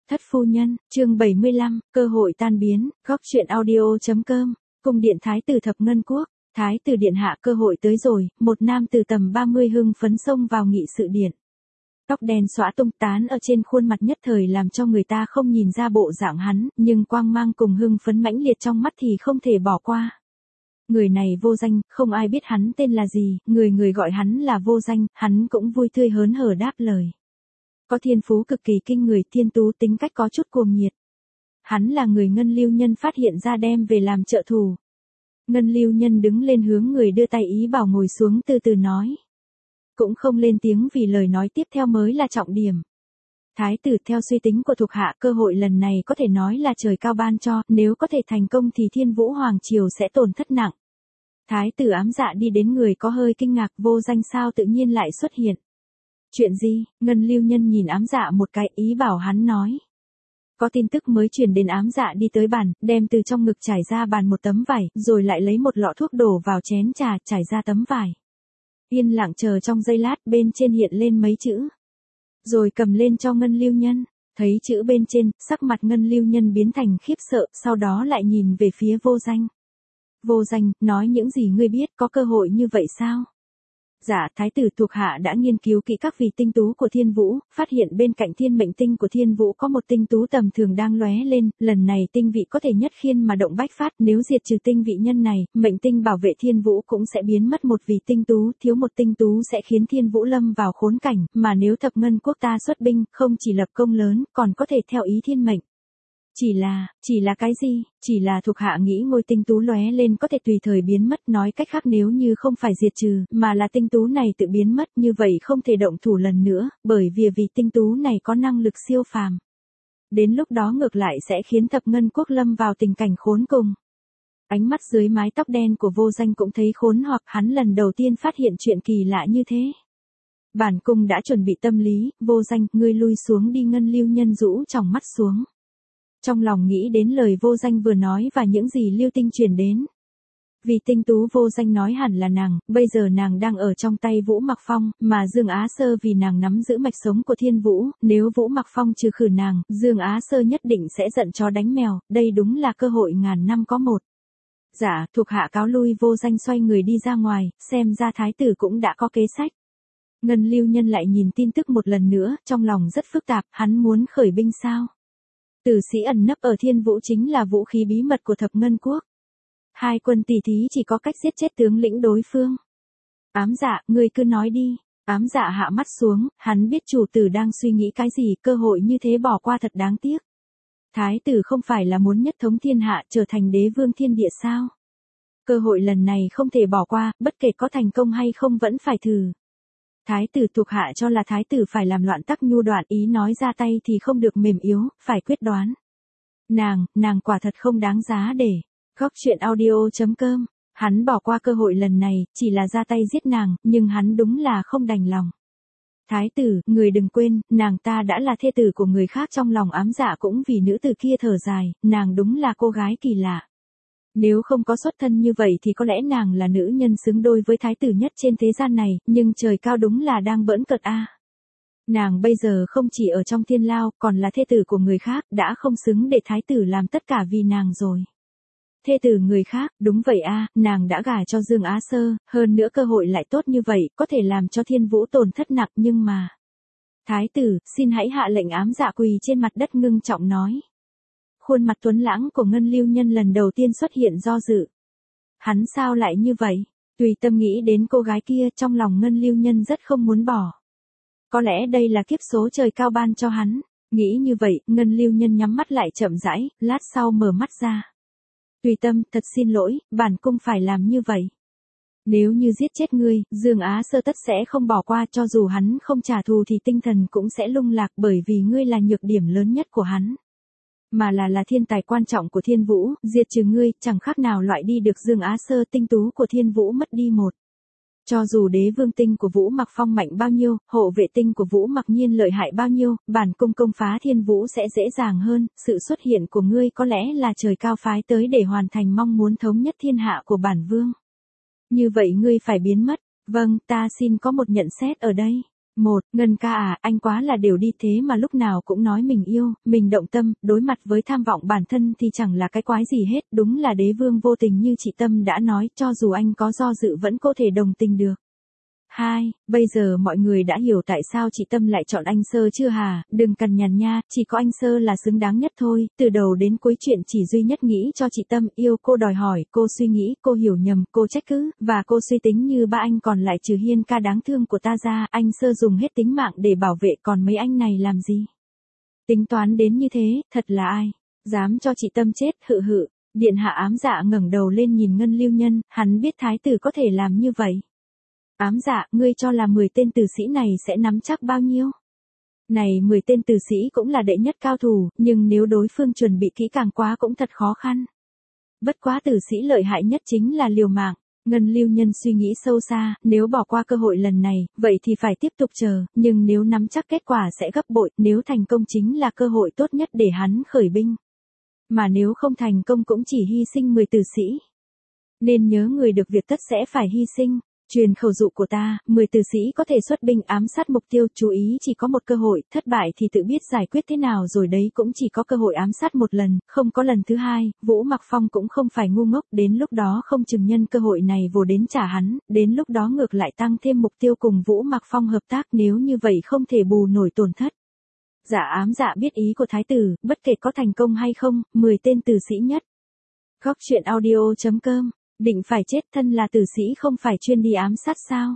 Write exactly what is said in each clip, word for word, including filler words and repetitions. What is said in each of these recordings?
Thất phu nhân, chương bảy mươi lăm, cơ hội tan biến, góc truyện audio chấm com, cung điện thái tử thập ngân quốc, thái tử điện hạ cơ hội tới rồi, một nam từ tầm ba mươi hưng phấn xông vào nghị sự điện. Tóc đen xõa tung tán ở trên khuôn mặt nhất thời làm cho người ta không nhìn ra bộ dạng hắn, nhưng quang mang cùng hưng phấn mãnh liệt trong mắt thì không thể bỏ qua. Người này vô danh, không ai biết hắn tên là gì, người người gọi hắn là vô danh, hắn cũng vui tươi hớn hở đáp lời. Có thiên phú cực kỳ kinh người, thiên tú, tính cách có chút cuồng nhiệt. Hắn là người Ngân Lưu Nhân phát hiện ra đem về làm trợ thủ. Ngân Lưu Nhân đứng lên hướng người đưa tay ý bảo ngồi xuống từ từ nói. Cũng không lên tiếng vì lời nói tiếp theo mới là trọng điểm. Thái tử, theo suy tính của thuộc hạ, cơ hội lần này có thể nói là trời cao ban cho, nếu có thể thành công thì Thiên Vũ Hoàng Triều sẽ tổn thất nặng. Thái tử ám dạ đi đến người có hơi kinh ngạc, vô danh sao tự nhiên lại xuất hiện. Chuyện gì? Ngân Lưu Nhân nhìn ám dạ một cái, ý bảo hắn nói. Có tin tức mới truyền đến. Ám dạ đi tới bàn, đem từ trong ngực trải ra bàn một tấm vải, rồi lại lấy một lọ thuốc đổ vào chén trà, trải ra tấm vải. Yên lặng chờ trong giây lát, bên trên hiện lên mấy chữ. Rồi cầm lên cho Ngân Lưu Nhân, thấy chữ bên trên, sắc mặt Ngân Lưu Nhân biến thành khiếp sợ, sau đó lại nhìn về phía vô danh. Vô danh, nói những gì ngươi biết, có cơ hội như vậy sao? Dạ, thái tử, thuộc hạ đã nghiên cứu kỹ các vị tinh tú của Thiên Vũ, phát hiện bên cạnh thiên mệnh tinh của Thiên Vũ có một tinh tú tầm thường đang lóe lên, lần này tinh vị có thể nhất khiên mà động bách phát, nếu diệt trừ tinh vị nhân này, mệnh tinh bảo vệ Thiên Vũ cũng sẽ biến mất một vị tinh tú, thiếu một tinh tú sẽ khiến Thiên Vũ lâm vào khốn cảnh, mà nếu thập ngân quốc ta xuất binh, không chỉ lập công lớn, còn có thể theo ý thiên mệnh. Chỉ là, chỉ là cái gì? Chỉ là thuộc hạ nghĩ ngôi tinh tú lóe lên có thể tùy thời biến mất, nói cách khác nếu như không phải diệt trừ, mà là tinh tú này tự biến mất, như vậy không thể động thủ lần nữa, bởi vì vì tinh tú này có năng lực siêu phàm. Đến lúc đó ngược lại sẽ khiến thập ngân quốc lâm vào tình cảnh khốn cùng. Ánh mắt dưới mái tóc đen của vô danh cũng thấy khốn hoặc, hắn lần đầu tiên phát hiện chuyện kỳ lạ như thế. Bản cung đã chuẩn bị tâm lý, vô danh, ngươi lui xuống đi. Ngân Lưu Nhân rũ tròng mắt xuống. Trong lòng nghĩ đến lời vô danh vừa nói và những gì Lưu Tinh truyền đến. Vì tinh tú vô danh nói hẳn là nàng, bây giờ nàng đang ở trong tay Vũ Mặc Phong, mà Dương Á Sơ vì nàng nắm giữ mạch sống của Thiên Vũ, nếu Vũ Mặc Phong trừ khử nàng, Dương Á Sơ nhất định sẽ giận chó đánh mèo, đây đúng là cơ hội ngàn năm có một. Dạ, thuộc hạ cáo lui. Vô danh xoay người đi ra ngoài, xem ra thái tử cũng đã có kế sách. Ngân Lưu Nhân lại nhìn tin tức một lần nữa, trong lòng rất phức tạp, hắn muốn khởi binh sao? Tử sĩ ẩn nấp ở Thiên Vũ chính là vũ khí bí mật của thập ngân quốc. Hai quân tỷ thí chỉ có cách giết chết tướng lĩnh đối phương. Ám dạ, ngươi cứ nói đi. Ám dạ hạ mắt xuống, hắn biết chủ tử đang suy nghĩ cái gì, cơ hội như thế bỏ qua thật đáng tiếc. Thái tử không phải là muốn nhất thống thiên hạ, trở thành đế vương thiên địa sao? Cơ hội lần này không thể bỏ qua, bất kể có thành công hay không vẫn phải thử. Thái tử, thuộc hạ cho là thái tử phải làm loạn tắc nhu đoạn, ý nói ra tay thì không được mềm yếu, phải quyết đoán. Nàng, nàng quả thật không đáng giá để. Góc truyện audio chấm com, hắn bỏ qua cơ hội lần này, chỉ là ra tay giết nàng, nhưng hắn đúng là không đành lòng. Thái tử, người đừng quên, nàng ta đã là thê tử của người khác. Trong lòng ám dạ cũng vì nữ tử kia thở dài, nàng đúng là cô gái kỳ lạ. Nếu không có xuất thân như vậy thì có lẽ nàng là nữ nhân xứng đôi với thái tử nhất trên thế gian này, nhưng trời cao đúng là đang bỡn cợt a. Nàng bây giờ không chỉ ở trong thiên lao, còn là thê tử của người khác, đã không xứng để thái tử làm tất cả vì nàng rồi. Thê tử người khác, đúng vậy a, nàng đã gả cho Dương Á Sơ, hơn nữa cơ hội lại tốt như vậy, có thể làm cho Thiên Vũ tổn thất nặng, nhưng mà. Thái tử, xin hãy hạ lệnh. Ám dạ quỳ trên mặt đất ngưng trọng nói. Khuôn mặt tuấn lãng của Ngân Lưu Nhân lần đầu tiên xuất hiện do dự. Hắn sao lại như vậy? Tùy tâm nghĩ đến cô gái kia, trong lòng Ngân Lưu Nhân rất không muốn bỏ. Có lẽ đây là kiếp số trời cao ban cho hắn. Nghĩ như vậy, Ngân Lưu Nhân nhắm mắt lại chậm rãi, lát sau mở mắt ra. Tùy tâm, thật xin lỗi, bản cung phải làm như vậy. Nếu như giết chết ngươi, Dương Á Sơ tất sẽ không bỏ qua, cho dù hắn không trả thù thì tinh thần cũng sẽ lung lạc, bởi vì ngươi là nhược điểm lớn nhất của hắn. Mà là là thiên tài quan trọng của Thiên Vũ, diệt trừ ngươi, chẳng khác nào loại đi được Dương Á Sơ. Tinh tú của Thiên Vũ mất đi một. Cho dù đế vương tinh của Vũ Mặc Phong mạnh bao nhiêu, hộ vệ tinh của Vũ Mặc Nhiên lợi hại bao nhiêu, bản cung công phá Thiên Vũ sẽ dễ dàng hơn. Sự xuất hiện của ngươi có lẽ là trời cao phái tới để hoàn thành mong muốn thống nhất thiên hạ của bản vương. Như vậy ngươi phải biến mất. Vâng, ta xin có một nhận xét ở đây. Một, Ngân ca à, anh quá là đều đi thế mà lúc nào cũng nói mình yêu, mình động tâm, đối mặt với tham vọng bản thân thì chẳng là cái quái gì hết, đúng là đế vương vô tình như chị Tâm đã nói, cho dù anh có do dự vẫn có thể đồng tình được. Hai, bây giờ mọi người đã hiểu tại sao chị Tâm lại chọn anh Sơ chưa hà, đừng cằn nhằn nha, chỉ có anh Sơ là xứng đáng nhất thôi, từ đầu đến cuối chuyện chỉ duy nhất nghĩ cho chị Tâm, yêu cô, đòi hỏi, cô suy nghĩ, cô hiểu nhầm, cô trách cứ, và cô suy tính như ba anh còn lại trừ Hiên ca đáng thương của ta ra, anh Sơ dùng hết tính mạng để bảo vệ, còn mấy anh này làm gì? Tính toán đến như thế, thật là ai? Dám cho chị Tâm chết, hự hự. Điện hạ ám dạ ngẩng đầu lên nhìn Ngân Lưu Nhân, hắn biết thái tử có thể làm như vậy. Ám dạ, ngươi cho là mười tên tử sĩ này sẽ nắm chắc bao nhiêu? Này mười tên tử sĩ cũng là đệ nhất cao thủ, nhưng nếu đối phương chuẩn bị kỹ càng quá cũng thật khó khăn. Bất quá tử sĩ lợi hại nhất chính là liều mạng. Ngân Lưu Nhân suy nghĩ sâu xa, nếu bỏ qua cơ hội lần này, vậy thì phải tiếp tục chờ, nhưng nếu nắm chắc kết quả sẽ gấp bội, nếu thành công chính là cơ hội tốt nhất để hắn khởi binh. Mà nếu không thành công cũng chỉ hy sinh mười tử sĩ. Nên nhớ người được việc tất sẽ phải hy sinh. Truyền khẩu dụ của ta, mười tử sĩ có thể xuất binh ám sát mục tiêu, chú ý chỉ có một cơ hội, thất bại thì tự biết giải quyết thế nào rồi đấy, cũng chỉ có cơ hội ám sát một lần, không có lần thứ hai. Vũ Mặc Phong cũng không phải ngu ngốc, đến lúc đó không chừng nhân cơ hội này vồ đến trả hắn, đến lúc đó ngược lại tăng thêm mục tiêu cùng Vũ Mặc Phong hợp tác, nếu như vậy không thể bù nổi tổn thất. Dạ ám dạ biết ý của thái tử, bất kể có thành công hay không, mười tên tử sĩ nhất. Góc truyện audio chấm com. Định phải chết, thân là tử sĩ không phải chuyên đi ám sát sao?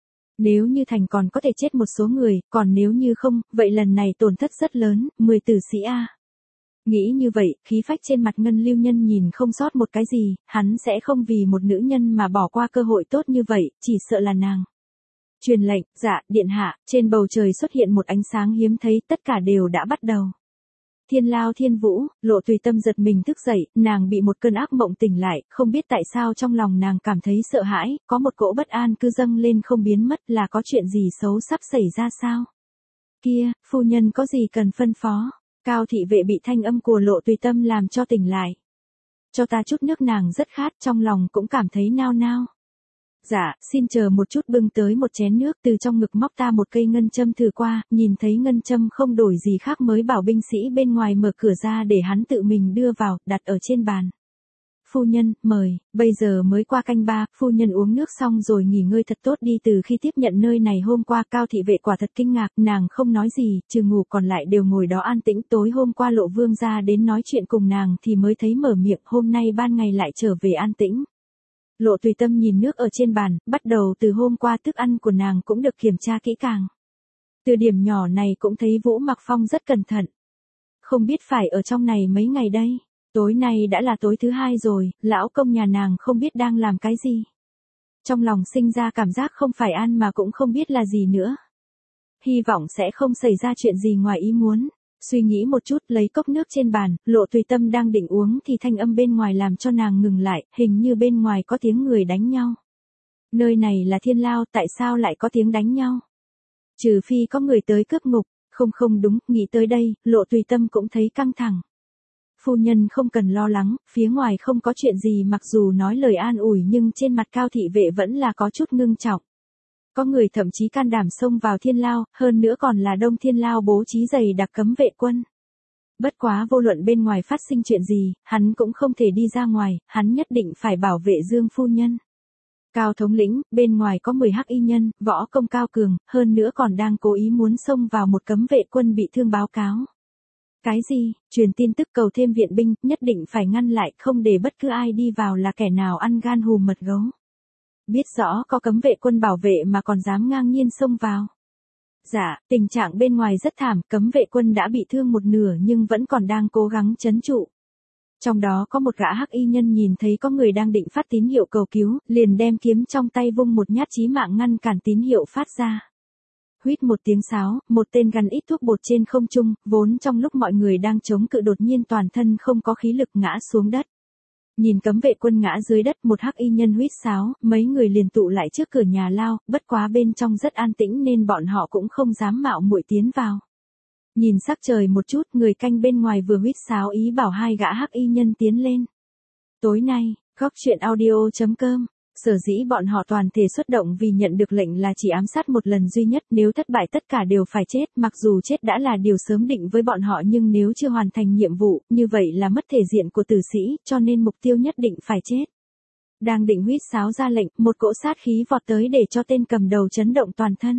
Nếu như thành còn có thể chết một số người, còn nếu như không, vậy lần này tổn thất rất lớn, mười tử sĩ a. Nghĩ như vậy, khí phách trên mặt Ngân Lưu Nhân nhìn không sót một cái gì, hắn sẽ không vì một nữ nhân mà bỏ qua cơ hội tốt như vậy, chỉ sợ là nàng. Truyền lệnh, dạ, điện hạ, trên bầu trời xuất hiện một ánh sáng hiếm thấy, tất cả đều đã bắt đầu. Thiên Lao Thiên Vũ, Lộ Tùy Tâm giật mình thức dậy, nàng bị một cơn ác mộng tỉnh lại, không biết tại sao trong lòng nàng cảm thấy sợ hãi, có một cỗ bất an cứ dâng lên không biến mất, là có chuyện gì xấu sắp xảy ra sao? Kia, phu nhân có gì cần phân phó? Cao thị vệ bị thanh âm của Lộ Tùy Tâm làm cho tỉnh lại. Cho ta chút nước, nàng rất khát, trong lòng cũng cảm thấy nao nao. Dạ, xin chờ một chút, bưng tới một chén nước, từ trong ngực móc ta một cây ngân châm thử qua, nhìn thấy ngân châm không đổi gì khác mới bảo binh sĩ bên ngoài mở cửa ra để hắn tự mình đưa vào, đặt ở trên bàn. Phu nhân, mời, bây giờ mới qua canh ba, phu nhân uống nước xong rồi nghỉ ngơi thật tốt đi. Từ khi tiếp nhận nơi này hôm qua, Cao thị vệ quả thật kinh ngạc, nàng không nói gì, trừ ngủ còn lại đều ngồi đó an tĩnh. Tối hôm qua Lộ Vương ra đến nói chuyện cùng nàng thì mới thấy mở miệng, hôm nay ban ngày lại trở về an tĩnh. Lộ Tùy Tâm nhìn nước ở trên bàn, bắt đầu từ hôm qua thức ăn của nàng cũng được kiểm tra kỹ càng. Từ điểm nhỏ này cũng thấy Vũ Mặc Phong rất cẩn thận. Không biết phải ở trong này mấy ngày đây. Tối nay đã là tối thứ hai rồi, lão công nhà nàng không biết đang làm cái gì. Trong lòng sinh ra cảm giác không phải ăn mà cũng không biết là gì nữa. Hy vọng sẽ không xảy ra chuyện gì ngoài ý muốn. Suy nghĩ một chút, lấy cốc nước trên bàn, Lộ Tùy Tâm đang định uống thì thanh âm bên ngoài làm cho nàng ngừng lại, hình như bên ngoài có tiếng người đánh nhau. Nơi này là Thiên Lao, tại sao lại có tiếng đánh nhau? Trừ phi có người tới cướp ngục, không không đúng, nghĩ tới đây, Lộ Tùy Tâm cũng thấy căng thẳng. Phu nhân không cần lo lắng, phía ngoài không có chuyện gì, mặc dù nói lời an ủi nhưng trên mặt Cao thị vệ vẫn là có chút ngưng trọng. Có người thậm chí can đảm xông vào Thiên Lao, hơn nữa còn là Đông Thiên Lao bố trí dày đặc cấm vệ quân. Bất quá vô luận bên ngoài phát sinh chuyện gì, hắn cũng không thể đi ra ngoài, hắn nhất định phải bảo vệ Dương phu nhân. Cao thống lĩnh, bên ngoài có mười hắc y nhân, võ công cao cường, hơn nữa còn đang cố ý muốn xông vào một cấm vệ quân bị thương báo cáo. Cái gì? Truyền tin tức cầu thêm viện binh, nhất định phải ngăn lại, không để bất cứ ai đi vào là kẻ nào ăn gan hùm mật gấu. Biết rõ có cấm vệ quân bảo vệ mà còn dám ngang nhiên xông vào. Dạ, tình trạng bên ngoài rất thảm, cấm vệ quân đã bị thương một nửa nhưng vẫn còn đang cố gắng trấn trụ. Trong đó có một gã hắc y nhân nhìn thấy có người đang định phát tín hiệu cầu cứu, liền đem kiếm trong tay vung một nhát chí mạng ngăn cản tín hiệu phát ra. Huýt một tiếng sáo, một tên gắn ít thuốc bột trên không trung, vốn trong lúc mọi người đang chống cự đột nhiên toàn thân không có khí lực ngã xuống đất. Nhìn cấm vệ quân ngã dưới đất, một hắc y nhân huýt sáo, mấy người liền tụ lại trước cửa nhà lao, bất quá bên trong rất an tĩnh nên bọn họ cũng không dám mạo muội tiến vào. Nhìn sắc trời một chút, người canh bên ngoài vừa huýt sáo ý bảo hai gã hắc y nhân tiến lên. Tối nay, góc truyện audio chấm com Sở dĩ bọn họ toàn thể xuất động vì nhận được lệnh là chỉ ám sát một lần duy nhất, nếu thất bại tất cả đều phải chết, mặc dù chết đã là điều sớm định với bọn họ nhưng nếu chưa hoàn thành nhiệm vụ, như vậy là mất thể diện của tử sĩ, cho nên mục tiêu nhất định phải chết. Đang định huýt sáo ra lệnh, một cỗ sát khí vọt tới để cho tên cầm đầu chấn động toàn thân.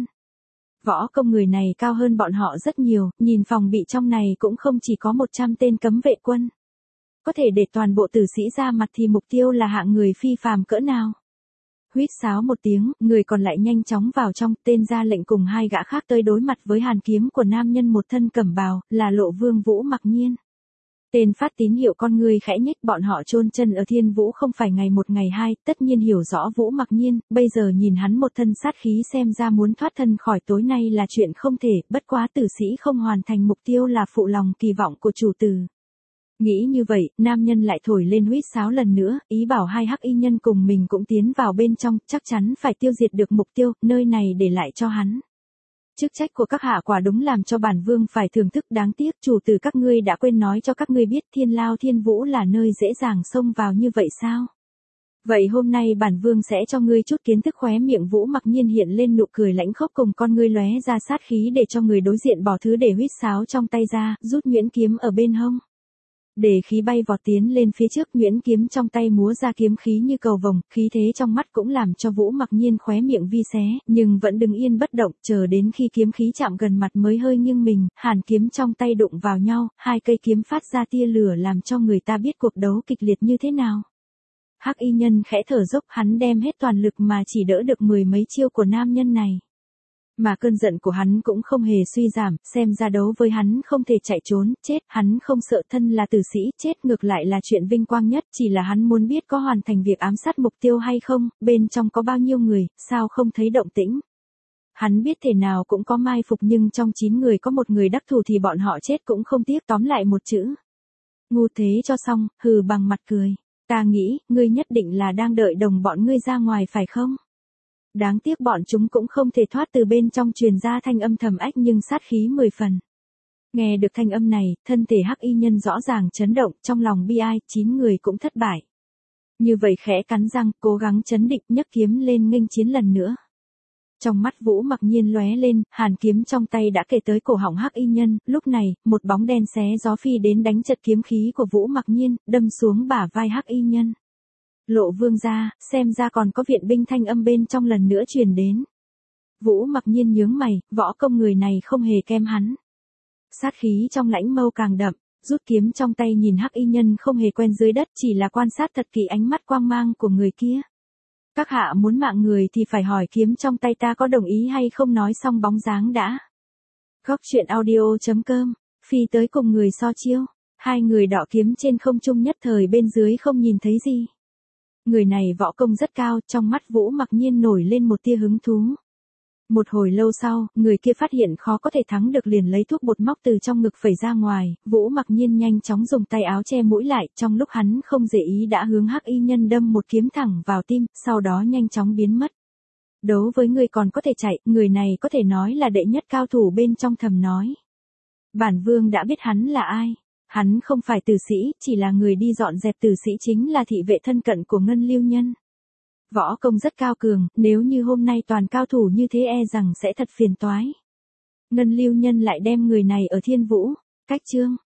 Võ công người này cao hơn bọn họ rất nhiều, nhìn phòng bị trong này cũng không chỉ có một trăm tên cấm vệ quân. Có thể để toàn bộ tử sĩ ra mặt thì mục tiêu là hạng người phi phàm cỡ nào. Huýt sáo một tiếng, người còn lại nhanh chóng vào trong, tên ra lệnh cùng hai gã khác tới đối mặt với hàn kiếm của nam nhân một thân cẩm bào, là Lộ Vương Vũ Mặc Nhiên. Tên phát tín hiệu con người khẽ nhích, bọn họ chôn chân ở Thiên Vũ không phải ngày một ngày hai, tất nhiên hiểu rõ Vũ Mặc Nhiên, bây giờ nhìn hắn một thân sát khí xem ra muốn thoát thân khỏi tối nay là chuyện không thể, bất quá tử sĩ không hoàn thành mục tiêu là phụ lòng kỳ vọng của chủ tử. Nghĩ như vậy, nam nhân lại thổi lên huýt sáo lần nữa, ý bảo hai hắc y nhân cùng mình cũng tiến vào bên trong, chắc chắn phải tiêu diệt được mục tiêu, nơi này để lại cho hắn. Chức trách của các hạ quả đúng làm cho bản vương phải thưởng thức, đáng tiếc chủ tử các ngươi đã quên nói cho các ngươi biết Thiên Lao Thiên Vũ là nơi dễ dàng xông vào như vậy sao? Vậy hôm nay bản vương sẽ cho ngươi chút kiến thức. Khóe miệng Vũ Mặc Nhiên hiện lên nụ cười lãnh khốc cùng con ngươi lóe ra sát khí để cho người đối diện bỏ thứ để huýt sáo trong tay ra, rút nhuyễn kiếm ở bên hông. Để khí bay vọt tiến lên phía trước, nhuyễn kiếm trong tay múa ra kiếm khí như cầu vồng, khí thế trong mắt cũng làm cho Vũ Mặc Nhiên khóe miệng vi xé, nhưng vẫn đứng yên bất động, chờ đến khi kiếm khí chạm gần mặt mới hơi nghiêng mình, hàn kiếm trong tay đụng vào nhau, hai cây kiếm phát ra tia lửa làm cho người ta biết cuộc đấu kịch liệt như thế nào. Hắc y nhân khẽ thở dốc, hắn đem hết toàn lực mà chỉ đỡ được mười mấy chiêu của nam nhân này. Mà cơn giận của hắn cũng không hề suy giảm, xem ra đấu với hắn không thể chạy trốn, chết, hắn không sợ thân là tử sĩ, chết ngược lại là chuyện vinh quang nhất, chỉ là hắn muốn biết có hoàn thành việc ám sát mục tiêu hay không, bên trong có bao nhiêu người, sao không thấy động tĩnh. Hắn biết thể nào cũng có mai phục nhưng trong chín người có một người đắc thủ thì bọn họ chết cũng không tiếc, tóm lại một chữ. Ngu thế cho xong, hừ bằng mặt cười. Ta nghĩ, ngươi nhất định là đang đợi đồng bọn ngươi ra ngoài phải không? Đáng tiếc bọn chúng cũng không thể thoát, từ bên trong truyền ra thanh âm thầm ách nhưng sát khí mười phần. Nghe được thanh âm này, thân thể hắc y nhân rõ ràng chấn động, trong lòng bi ai, chín người cũng thất bại. Như vậy khẽ cắn răng, cố gắng chấn định, nhấc kiếm lên nghênh chiến lần nữa. Trong mắt Vũ Mặc Nhiên lóe lên, hàn kiếm trong tay đã kề tới cổ họng hắc y nhân, lúc này, một bóng đen xé gió phi đến đánh chật kiếm khí của Vũ Mặc Nhiên, đâm xuống bả vai hắc y nhân. Lộ Vương gia, xem ra còn có viện binh, thanh âm bên trong lần nữa truyền đến. Vũ Mặc Nhiên nhướng mày, võ công người này không hề kém hắn. Sát khí trong lãnh mâu càng đậm, rút kiếm trong tay nhìn hắc y nhân không hề quen dưới đất, chỉ là quan sát thật kỹ ánh mắt quang mang của người kia. Các hạ muốn mạng người thì phải hỏi kiếm trong tay ta có đồng ý hay không, nói xong bóng dáng đã. Góc truyện audio chấm com, phi tới cùng người so chiêu, hai người đọ kiếm trên không trung, nhất thời bên dưới không nhìn thấy gì. Người này võ công rất cao, trong mắt Vũ Mặc Nhiên nổi lên một tia hứng thú. Một hồi lâu sau, người kia phát hiện khó có thể thắng được liền lấy thuốc bột móc từ trong ngực phẩy ra ngoài, Vũ Mặc Nhiên nhanh chóng dùng tay áo che mũi lại, trong lúc hắn không để ý đã hướng hắc y nhân đâm một kiếm thẳng vào tim, sau đó nhanh chóng biến mất. Đấu với người còn có thể chạy, người này có thể nói là đệ nhất cao thủ bên trong, thầm nói. Bản vương đã biết hắn là ai. Hắn không phải tử sĩ, chỉ là người đi dọn dẹp, tử sĩ chính là thị vệ thân cận của Ngân Lưu Nhân. Võ công rất cao cường, nếu như hôm nay toàn cao thủ như thế e rằng sẽ thật phiền toái. Ngân Lưu Nhân lại đem người này ở Thiên Vũ, cách chương.